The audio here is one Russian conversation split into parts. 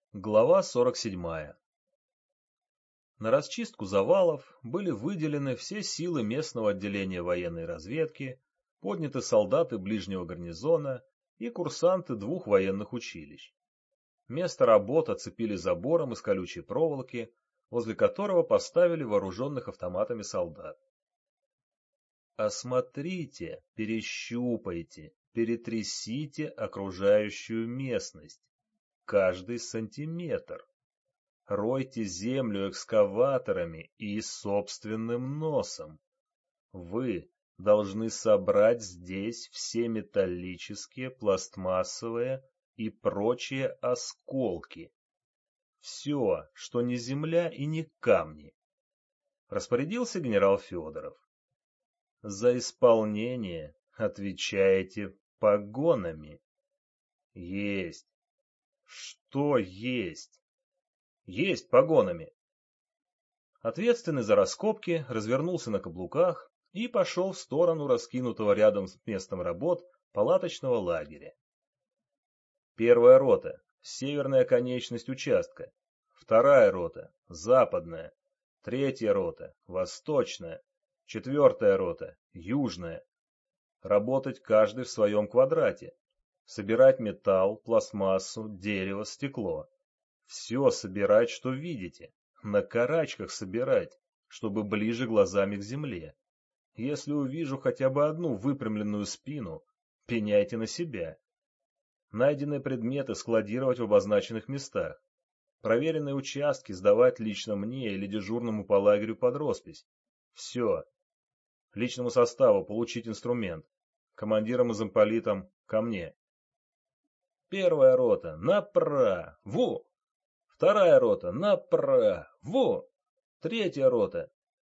Глава 47. На расчистку завалов были выделены все силы местного отделения военной разведки, подняты солдаты ближнего гарнизона и курсанты двух военных училищ. Место работ оцепили забором из колючей проволоки, возле которого поставили вооруженных автоматами солдат. Осмотрите, перещупайте, перетрясите окружающую местность. Каждый сантиметр. Ройте землю экскаваторами и собственным носом. Вы должны собрать здесь все металлические, пластмассовые и прочие осколки. Все, что не земля и не камни. Распорядился генерал Федоров. За исполнение отвечаете погонами. Есть. Что есть? Есть погонами. Ответственный за раскопки развернулся на каблуках и пошел в сторону раскинутого рядом с местом работ палаточного лагеря. Первая рота — северная конечность участка. Вторая рота — западная. Третья рота — восточная. Четвертая рота — южная. Работать каждый в своем квадрате. Собирать металл, пластмассу, дерево, стекло. Все собирать, что видите. На карачках собирать, чтобы ближе глазами к земле. Если увижу хотя бы одну выпрямленную спину, пеняйте на себя. Найденные предметы складировать в обозначенных местах. Проверенные участки сдавать лично мне или дежурному по лагерю под роспись. Все. Личному составу получить инструмент. Командирам и замполитам ко мне. Первая рота направо. Вторая рота направо. Третья рота.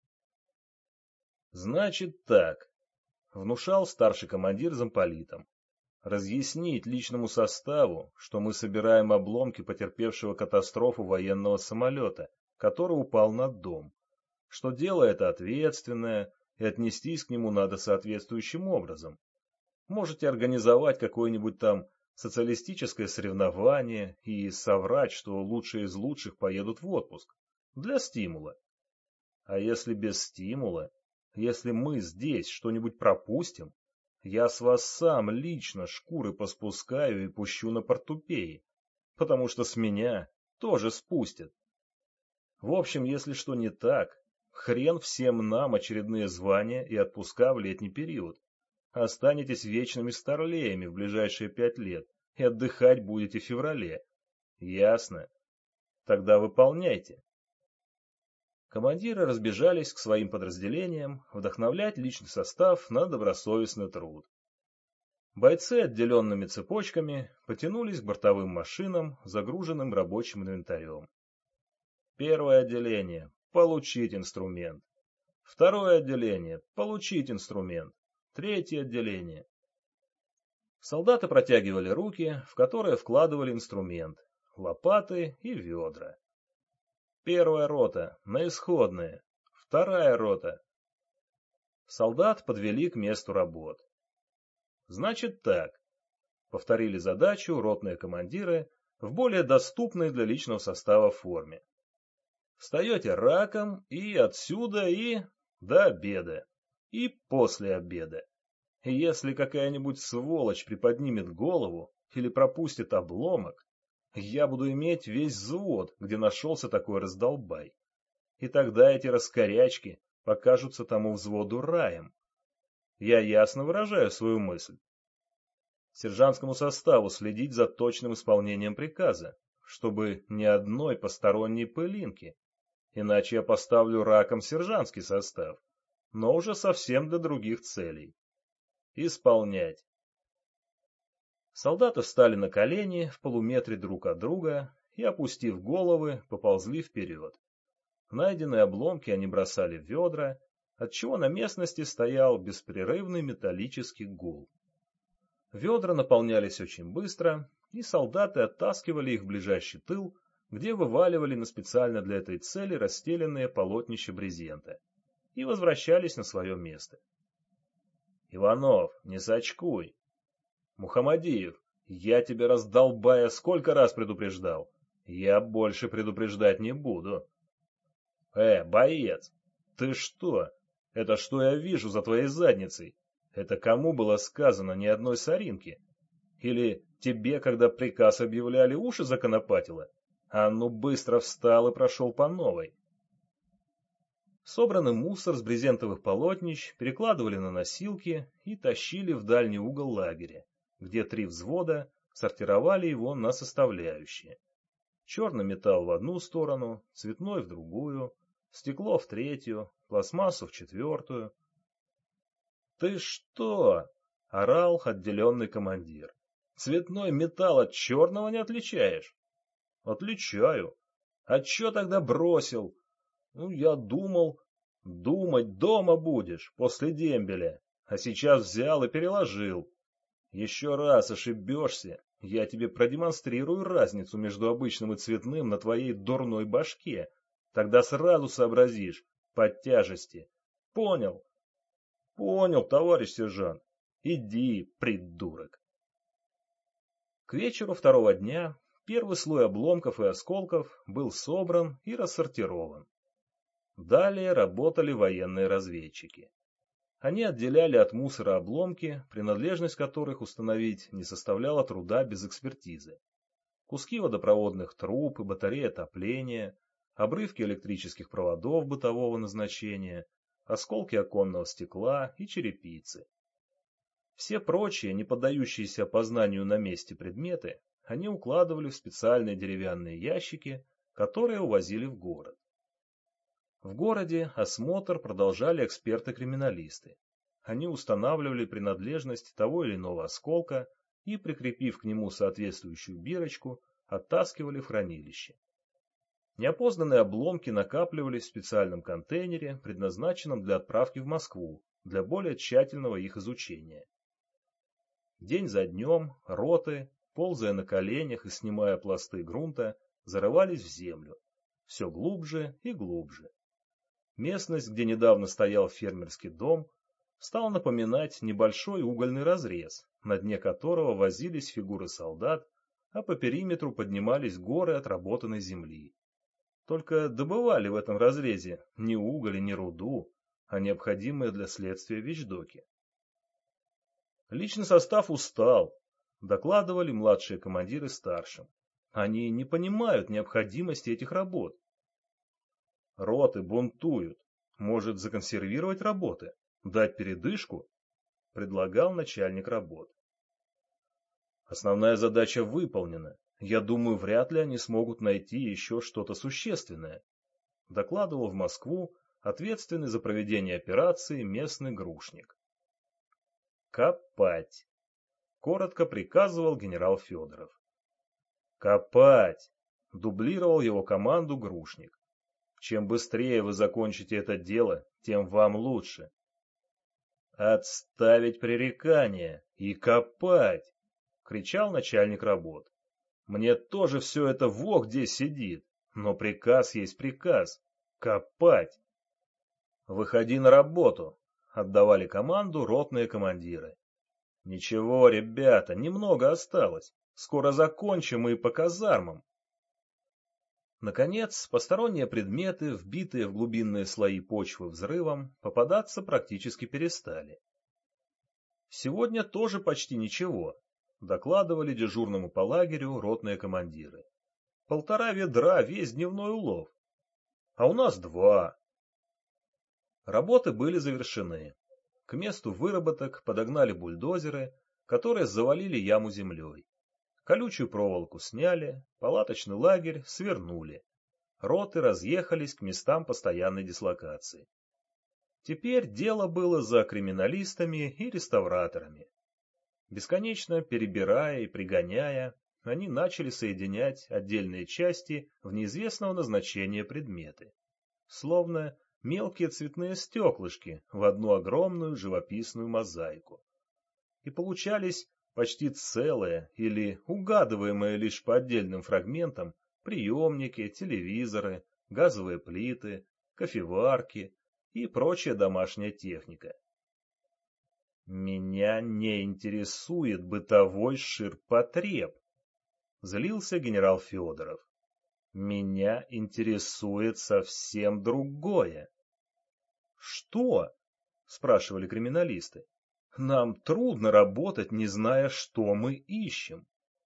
Значит так, внушал старший командир замполитам. Разъяснить личному составу, что мы собираем обломки потерпевшего катастрофу военного самолета, который упал на дом. Что дело это ответственное, и отнестись к нему надо соответствующим образом. Можете организовать какое-нибудь там социалистическое соревнование и соврать, что лучшие из лучших поедут в отпуск. Для стимула. А если без стимула, если мы здесь что-нибудь пропустим, я с вас сам лично шкуры поспускаю и пущу на портупеи, потому что с меня тоже спустят. В общем, если что не так, хрен всем нам очередные звания и отпуска в летний период. Останетесь вечными старлеями в ближайшие 5 лет и отдыхать будете в феврале. Ясно? Тогда выполняйте. Командиры разбежались к своим подразделениям вдохновлять личный состав на добросовестный труд. Бойцы отделенными цепочками потянулись к бортовым машинам, загруженным рабочим инвентарем. Первое отделение – получить инструмент. Второе отделение – получить инструмент. Третье отделение. Солдаты протягивали руки, в которые вкладывали инструмент, лопаты и ведра. Первая рота — на исходные. Вторая рота. Солдат подвели к месту работ. Значит так. Повторили задачу ротные командиры в более доступной для личного состава форме. Встаете раком и отсюда, и до обеда, и после обеда. И если какая-нибудь сволочь приподнимет голову или пропустит обломок, я буду иметь весь взвод, где нашелся такой раздолбай. И тогда эти раскорячки покажутся тому взводу раем. Я ясно выражаю свою мысль. Сержантскому составу следить за точным исполнением приказа, чтобы ни одной посторонней пылинки, иначе я поставлю раком сержантский состав, но уже совсем для других целей. Исполнять. Солдаты встали на колени в полуметре друг от друга и, опустив головы, поползли вперед. Найденные обломки они бросали в ведра, отчего на местности стоял беспрерывный металлический гул. Ведра наполнялись очень быстро, и солдаты оттаскивали их в ближайший тыл, где вываливали на специально для этой цели расстеленные полотнища брезента, и возвращались на свое место. «Иванов, не сочкуй!» «Мухамадиев, я тебя, раздолбая, сколько раз предупреждал. Я больше предупреждать не буду. Боец, ты что? Это что я вижу за твоей задницей? Это кому было сказано ни одной соринки? Или тебе, когда приказ объявляли, уши законопатило? А ну быстро встал и прошел по новой. Собранный мусор с брезентовых полотнищ перекладывали на носилки и тащили в дальний угол лагеря, где 3 взвода сортировали его на составляющие. Черный металл в одну сторону, цветной в другую, стекло в третью, пластмассу в четвертую. «Ты что?» — орал отделенный командир. «Цветной металл от черного не отличаешь?» «Отличаю. А чё тогда бросил?» «Ну, я думал...» «Думать дома будешь, после дембеля. А сейчас взял и переложил. Еще раз ошибешься, я тебе продемонстрирую разницу между обычным и цветным на твоей дурной башке. Тогда сразу сообразишь, по тяжести. Понял?» «Понял, товарищ сержант. Иди, придурок». К вечеру второго дня первый слой обломков и осколков был собран и рассортирован. Далее работали военные разведчики. Они отделяли от мусора обломки, принадлежность которых установить не составляло труда без экспертизы. Куски водопроводных труб и батареи отопления, обрывки электрических проводов бытового назначения, осколки оконного стекла и черепицы. Все прочие, не поддающиеся опознанию на месте предметы, они укладывали в специальные деревянные ящики, которые увозили в город. В городе осмотр продолжали эксперты-криминалисты. Они устанавливали принадлежность того или иного осколка и, прикрепив к нему соответствующую бирочку, оттаскивали в хранилище. Неопознанные обломки накапливались в специальном контейнере, предназначенном для отправки в Москву, для более тщательного их изучения. День за днем роты, ползая на коленях и снимая пласты грунта, зарывались в землю, все глубже и глубже. Местность, где недавно стоял фермерский дом, стала напоминать небольшой угольный разрез, на дне которого возились фигуры солдат, а по периметру поднимались горы отработанной земли. Только добывали в этом разрезе не уголь и не руду, а необходимые для следствия вещдоки. Личный состав устал, докладывали младшие командиры старшим. Они не понимают необходимости этих работ. Роты бунтуют. Может, законсервировать работы? Дать передышку? Предлагал начальник работ. Основная задача выполнена. Я думаю, вряд ли они смогут найти еще что-то существенное. Докладывал в Москву ответственный за проведение операции местный грушник. Копать. Коротко приказывал генерал Федоров. Копать. Дублировал его команду грушник. Чем быстрее вы закончите это дело, тем вам лучше. «Отставить пререкания и копать!» — кричал начальник работ. «Мне тоже все это во где сидит, но приказ есть приказ. Копать!» «Выходи на работу!» — отдавали команду ротные командиры. «Ничего, ребята, немного осталось. Скоро закончим и по казармам». Наконец, посторонние предметы, вбитые в глубинные слои почвы взрывом, попадаться практически перестали. Сегодня тоже почти ничего, докладывали дежурному по лагерю ротные командиры. 1,5 ведра весь дневной улов. А у нас 2. Работы были завершены. К месту выработок подогнали бульдозеры, которые завалили яму землей. Колючую проволоку сняли, палаточный лагерь свернули. Роты разъехались к местам постоянной дислокации. Теперь дело было за криминалистами и реставраторами. Бесконечно перебирая и пригоняя, они начали соединять отдельные части в неизвестного назначения предметы, словно мелкие цветные стеклышки в одну огромную живописную мозаику. И получались почти целые или угадываемые лишь по отдельным фрагментам приемники, телевизоры, газовые плиты, кофеварки и прочая домашняя техника. «Меня не интересует бытовой ширпотреб», — злился генерал Федоров. Меня интересует совсем другое. Что? Спрашивали криминалисты. Нам трудно работать, не зная, что мы ищем.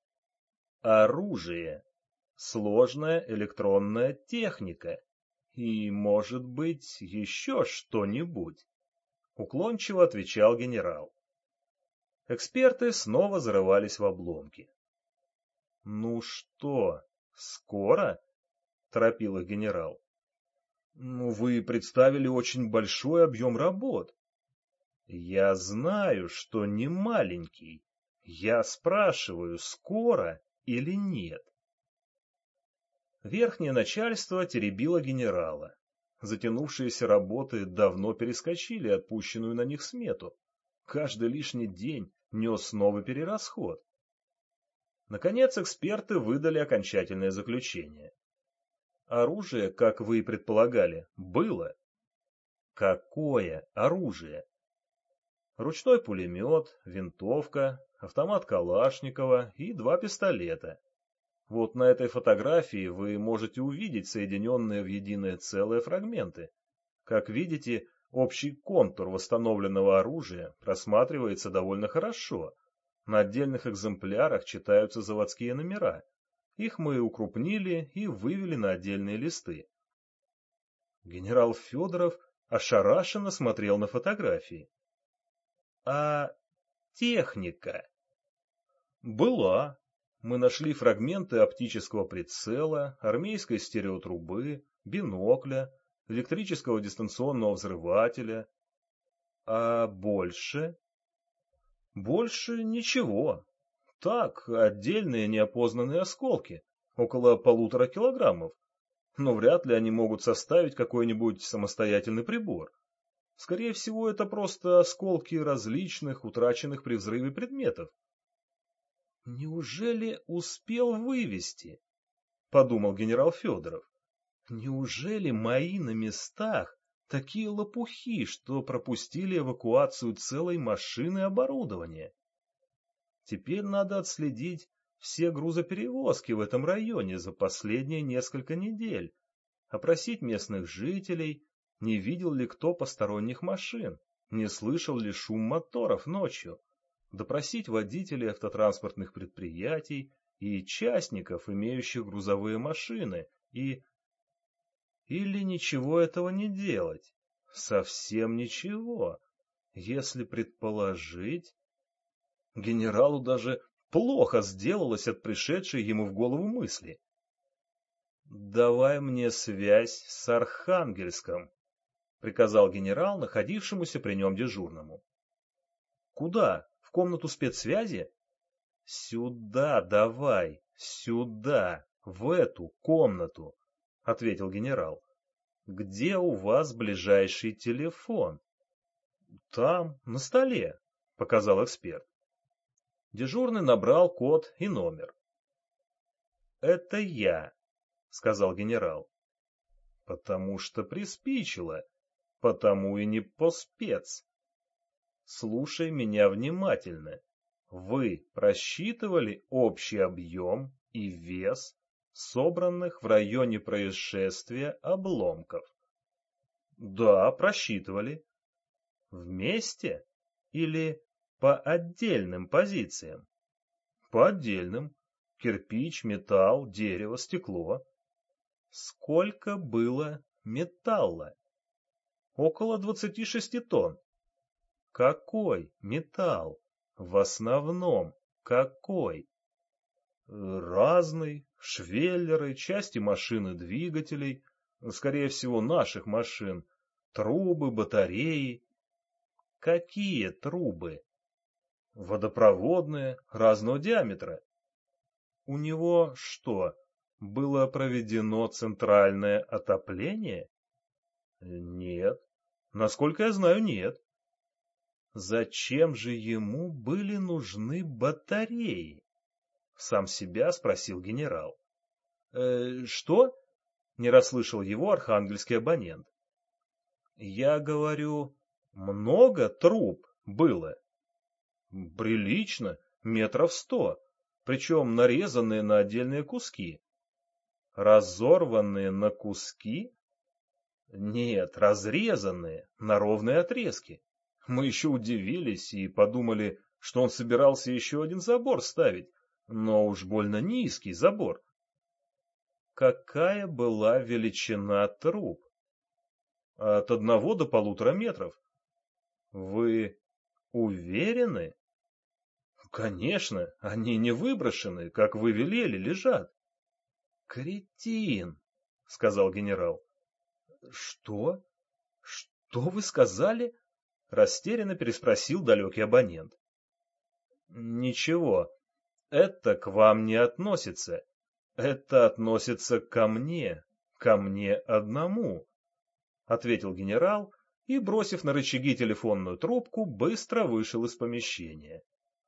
Оружие. Сложная электронная техника. И, может быть, еще что-нибудь. Уклончиво отвечал генерал. Эксперты снова зарывались в обломки. «Ну что, скоро?» — торопил их генерал. «Ну, вы представили очень большой объем работ». «Я знаю, что не маленький. Я спрашиваю, скоро или нет?» Верхнее начальство теребило генерала. Затянувшиеся работы давно перескочили отпущенную на них смету. Каждый лишний день нес новый перерасход. Наконец эксперты выдали окончательное заключение. Оружие, как вы и предполагали, было. Какое оружие? Ручной пулемет, винтовка, автомат Калашникова и 2 пистолета. Вот на этой фотографии вы можете увидеть соединенные в единое целое фрагменты. Как видите, общий контур восстановленного оружия просматривается довольно хорошо. На отдельных экземплярах читаются заводские номера. Их мы укрупнили и вывели на отдельные листы. Генерал Федоров ошарашенно смотрел на фотографии. А техника? Была. Мы нашли фрагменты оптического прицела, армейской стереотрубы, бинокля, электрического дистанционного взрывателя. А больше? Больше ничего. Так, отдельные неопознанные осколки, около 1,5 килограммов. Но вряд ли они могут составить какой-нибудь самостоятельный прибор. Скорее всего, это просто осколки различных, утраченных при взрыве предметов. «Неужели успел вывести?» — подумал генерал Федоров. «Неужели мои на местах такие лопухи, что пропустили эвакуацию целой машины оборудования? Теперь надо отследить все грузоперевозки в этом районе за последние несколько недель, опросить местных жителей, не видел ли кто посторонних машин, не слышал ли шум моторов ночью, допросить водителей автотранспортных предприятий и частников, имеющих грузовые машины, и... Или ничего этого не делать? Совсем ничего. Если предположить... Генералу даже плохо сделалось от пришедшей ему в голову мысли. «Давай мне связь с Архангельском», — приказал генерал, находившемуся при нем дежурному. «Куда? В комнату спецсвязи?» «Сюда давай, сюда, в эту комнату», — ответил генерал. «Где у вас ближайший телефон?» «Там, на столе», — показал эксперт. Дежурный набрал код и номер. «Это я», — сказал генерал. «Потому что приспичило, потому и не поспец. Слушай меня внимательно. Вы просчитывали общий объем и вес собранных в районе происшествия обломков?» «Да, просчитывали». «Вместе или по отдельным позициям?» «По отдельным. Кирпич, металл, дерево, стекло». «Сколько было металла?» «Около 26 тонн». «Какой металл? В основном какой?» «Разный. Швеллеры, части машин и двигателей, скорее всего, наших машин, трубы, батареи». «Какие трубы?» «Водопроводные, разного диаметра». «У него что, было проведено центральное отопление?» «Нет. Насколько я знаю, нет». «Зачем же ему были нужны батареи?» — сам себя спросил генерал. Что?» — не расслышал его архангельский абонент. «Я говорю, много труб было?» «Прилично, 100 метров, причем нарезанные на отдельные куски». Разорванные на куски? Нет, разрезанные на ровные отрезки. Мы еще удивились и подумали, что он собирался еще один забор ставить, но уж больно низкий забор. Какая была величина труб? От 1 до 1,5 метров. Вы уверены? Конечно, они не выброшены, как вы велели, лежат. Кретин, сказал генерал. Что? Что вы сказали? Растерянно переспросил далекий абонент. Ничего, это к вам не относится. Это относится ко мне одному, ответил генерал и, бросив на рычаги телефонную трубку, быстро вышел из помещения.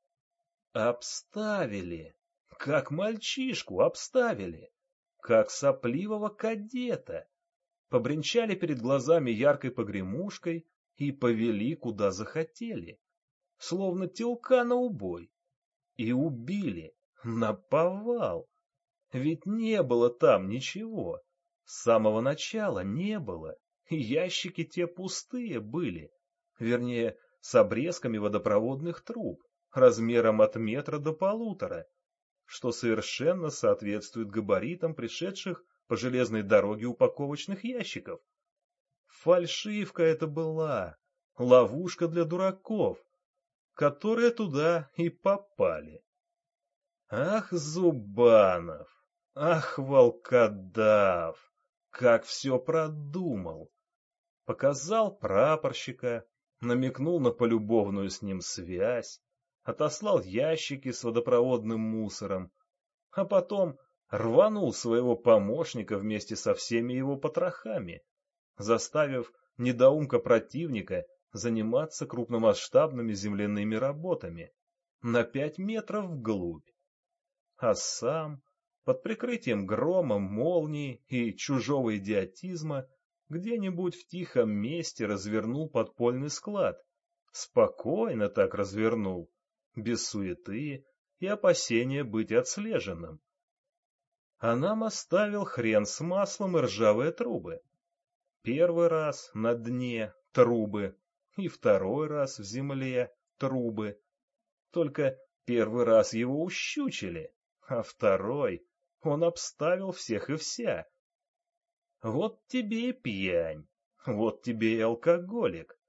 Обставили, как мальчишку обставили, как сопливого кадета. Побренчали перед глазами яркой погремушкой и повели, куда захотели, словно телка на убой. И убили, наповал. Ведь не было там ничего, с самого начала не было, и ящики те пустые были, вернее, с обрезками водопроводных труб, размером от 1 до 1,5 метра, что совершенно соответствует габаритам пришедших по железной дороге упаковочных ящиков. Фальшивка это была, ловушка для дураков, которые туда и попали. Ах, Зубанов, ах, волкодав, как все продумал. Показал прапорщика, намекнул на полюбовную с ним связь, отослал ящики с водопроводным мусором, а потом рванул своего помощника вместе со всеми его потрохами, заставив недоумка противника заниматься крупномасштабными земляными работами на 5 метров вглубь. А сам, под прикрытием грома, молнии и чужого идиотизма, где-нибудь в тихом месте развернул подпольный склад. Спокойно так развернул, без суеты и опасения быть отслеженным. А нам оставил хрен с маслом и ржавые трубы. Первый раз на дне трубы, и второй раз в земле трубы. Только первый раз его ущучили, а второй он обставил всех и вся. Вот тебе и пьянь, вот тебе и алкоголик.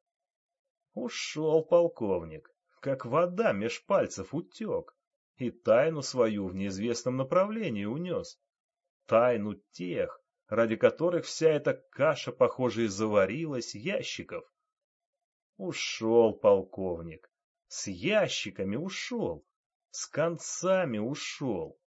Ушел полковник, как вода меж пальцев утек, и тайну свою в неизвестном направлении унес. Тайну тех, ради которых вся эта каша, похоже, и заварилась, ящиков. Ушел полковник, с ящиками ушел, с концами ушел.